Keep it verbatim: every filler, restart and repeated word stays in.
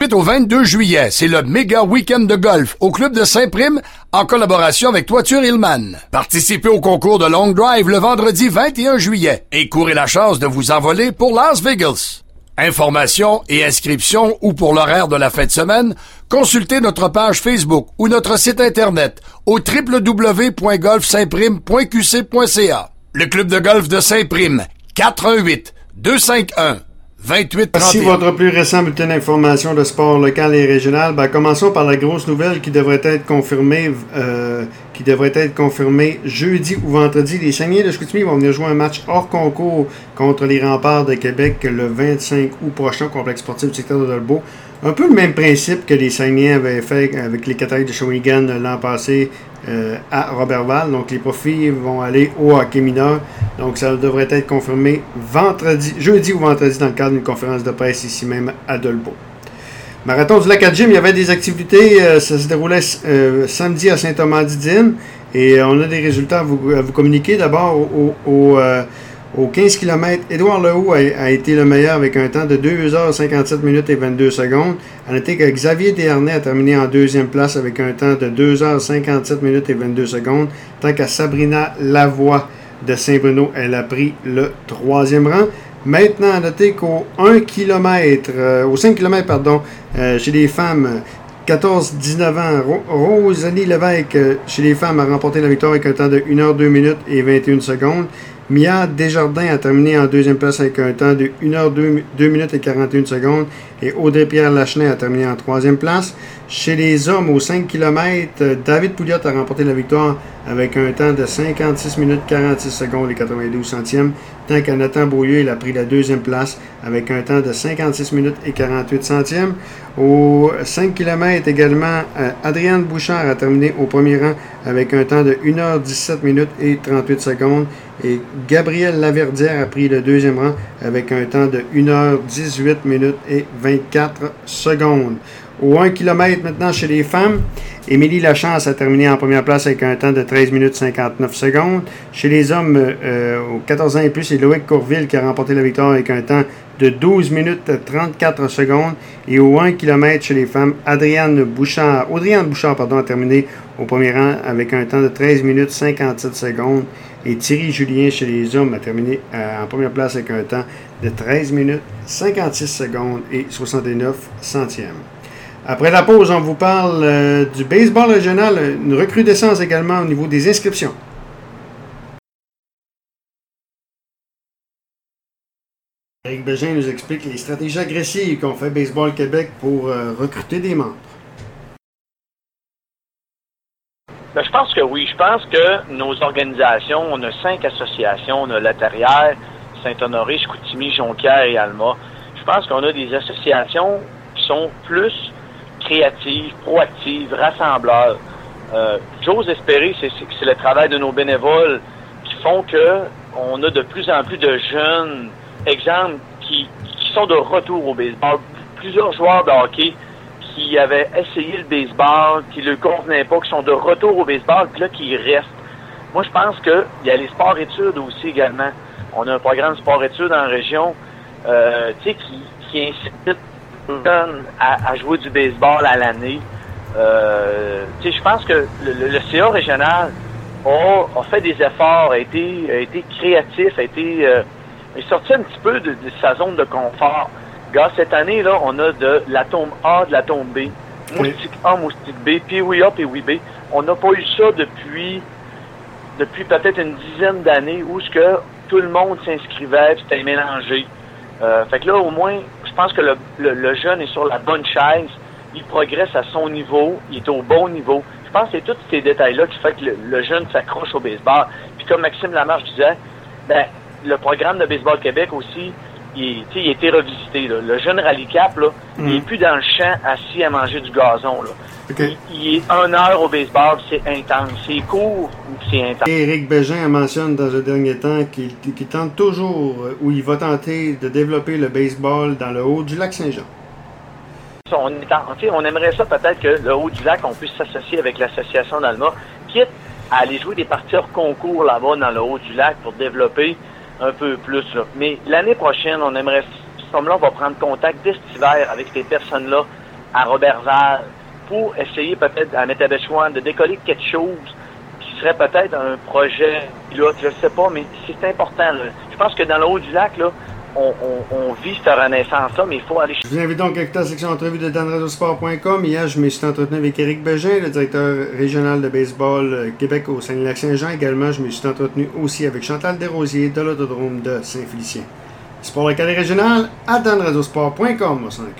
dix-huit au vingt-deux juillet, c'est le méga week-end de golf au Club de Saint-Prime en collaboration avec Toiture Hillman. Participez au concours de Long Drive le vendredi vingt et un juillet et courez la chance de vous envoler pour Las Vegas. Informations et inscriptions ou pour l'horaire de la fin de semaine, consultez notre page Facebook ou notre site internet au w w w point golf saint prime point q c point c a. Le Club de golf de Saint-Prime, quatre un huit, deux cinq un, vingt-huit trente et un. Voici votre plus récent bulletin d'information de sport local et régional. Ben, commençons par la grosse nouvelle qui devrait être confirmée euh, qui devrait être confirmée jeudi ou vendredi. Les Saguenay de Chicoutimi vont venir jouer un match hors concours contre les Remparts de Québec le vingt-cinq août prochain au complexe sportif du secteur de Dolbeau. Un peu le même principe que les Saguenay avaient fait avec les Cataractes de Shawinigan l'an passé euh, à Robertval. Donc les profils vont aller au hockey mineur. Donc ça devrait être confirmé vendredi, jeudi ou vendredi dans le cadre d'une conférence de presse ici même à Dolbeau. Marathon du lac à Jim, il y avait des activités, euh, ça se déroulait euh, samedi à Saint-Thomas-d'Idine et euh, on a des résultats à vous, à vous communiquer. D'abord au, au, au, euh, au quinze kilomètres, Édouard Lehoux a, a été le meilleur avec un temps de deux heures cinquante-sept minutes et vingt-deux secondes. À noter que Xavier Desharnais a terminé en deuxième place avec un temps de deux heures cinquante-sept minutes et vingt-deux secondes, tant qu'à Sabrina Lavoie de Saint-Bruno, elle a pris le troisième rang. Maintenant, à noter qu'au un kilomètre, euh, au cinq kilomètres, pardon, euh, chez les femmes, quatorze dix-neuf ans, Ro- Rosalie Lévesque, euh, chez les femmes, a remporté la victoire avec un temps de une heure deux minutes et vingt et une secondes. Mia Desjardins a terminé en deuxième place avec un temps de une heure deux minutes et quarante et une secondes. Et Audrey-Pierre Lachenay a terminé en troisième place. Chez les hommes, aux cinq kilomètres, David Pouliot a remporté la victoire avec un temps de cinquante-six minutes quarante-six secondes et quatre-vingt-douze centièmes. Tant qu'à Nathan Beaulieu, il a pris la deuxième place avec un temps de cinquante-six minutes et quarante-huit centièmes. Aux cinq kilomètres également, Adrienne Bouchard a terminé au premier rang avec un temps de une heure dix-sept minutes et trente-huit secondes. Et Gabriel Laverdière a pris le deuxième rang avec un temps de une heure dix-huit minutes et vingt-quatre secondes. Au un kilomètre maintenant chez les femmes, Émilie Lachance a terminé en première place avec un temps de treize minutes cinquante-neuf secondes. Chez les hommes, euh, aux quatorze ans et plus, c'est Loïc Courville qui a remporté la victoire avec un temps de douze minutes trente-quatre secondes. Et au un kilomètre chez les femmes, Adrienne Bouchard, Audriane Bouchard pardon, a terminé au premier rang avec un temps de treize minutes cinquante-sept secondes. Et Thierry Julien chez les hommes a terminé euh, en première place avec un temps de treize minutes cinquante-six secondes et soixante-neuf centièmes. Après la pause, on vous parle euh, du baseball régional, une recrudescence également au niveau des inscriptions. Éric Bégin nous explique les stratégies agressives qu'ont fait Baseball Québec pour euh, recruter des membres. Ben, je pense que oui. Je pense que nos organisations, on a cinq associations, on a La Terrière, Saint-Honoré, Chicoutimi, Jonquière et Alma. Je pense qu'on a des associations qui sont plus créatives, proactives, rassembleurs. Euh, j'ose espérer que c'est, c'est le travail de nos bénévoles qui font que on a de plus en plus de jeunes exemples qui, qui sont de retour au baseball. Plusieurs joueurs de hockey qui avaient essayé le baseball, qui ne leur convenait pas, qui sont de retour au baseball, puis là, qui restent. Moi, je pense qu'il y a les sports-études aussi également. On a un programme sport-études en région, euh, tu sais, qui, qui incite les jeunes à, à jouer du baseball à l'année. Euh, tu sais, je pense que le, le, le C A régional a, a fait des efforts, a été, a été créatif, a été euh, est sorti un petit peu de, de sa zone de confort. Gars, cette année, là, on a de l'atome A, de l'atome B, moustique A, moustique B, Pee-wee A, Pee-wee B. On n'a pas eu ça depuis depuis peut-être une dizaine d'années où ce que tout le monde s'inscrivait, puis c'était mélangé. Euh, fait que là, au moins, je pense que le, le, le jeune est sur la bonne chaise, il progresse à son niveau, il est au bon niveau. Je pense que c'est tous ces détails-là qui fait que le, le jeune s'accroche au baseball. Puis comme Maxime Lamarche disait, ben, le programme de Baseball Québec aussi, il, il a été revisité. Là. Le jeune Rallye Cap, là, mm. il n'est plus dans le champ assis à manger du gazon. Là. Okay. Il, il est une heure au baseball, c'est intense. C'est court ou c'est intense. Éric Bégin mentionne dans le dernier temps qu'il, qu'il tente toujours, ou il va tenter de développer le baseball dans le haut du lac Saint-Jean. On, est, on aimerait ça peut-être que le haut du lac, on puisse s'associer avec l'association d'Alma, quitte à aller jouer des parties hors concours là-bas dans le haut du lac pour développer un peu plus. Là. Mais l'année prochaine, on aimerait, comme là, on va prendre contact dès cet hiver avec ces personnes-là à Roberval, pour essayer peut-être à Métabetchouan de décoller quelque chose qui serait peut-être un projet pilote, je sais pas, mais c'est important. Là. Je pense que dans le haut du lac, là, on, on, on vit cette renaissance-là, mais il faut aller... Je vous invite donc à écouter la section entrevue de dan radio sport point com. Hier, je me suis entretenu avec Éric Bégin, le directeur régional de baseball Québec au Saguenay-Lac-Saint-Jean. Également, je me suis entretenu aussi avec Chantal Desrosiers de l'autodrome de Saint-Félicien. Sport local et régional à dan radio sport point com.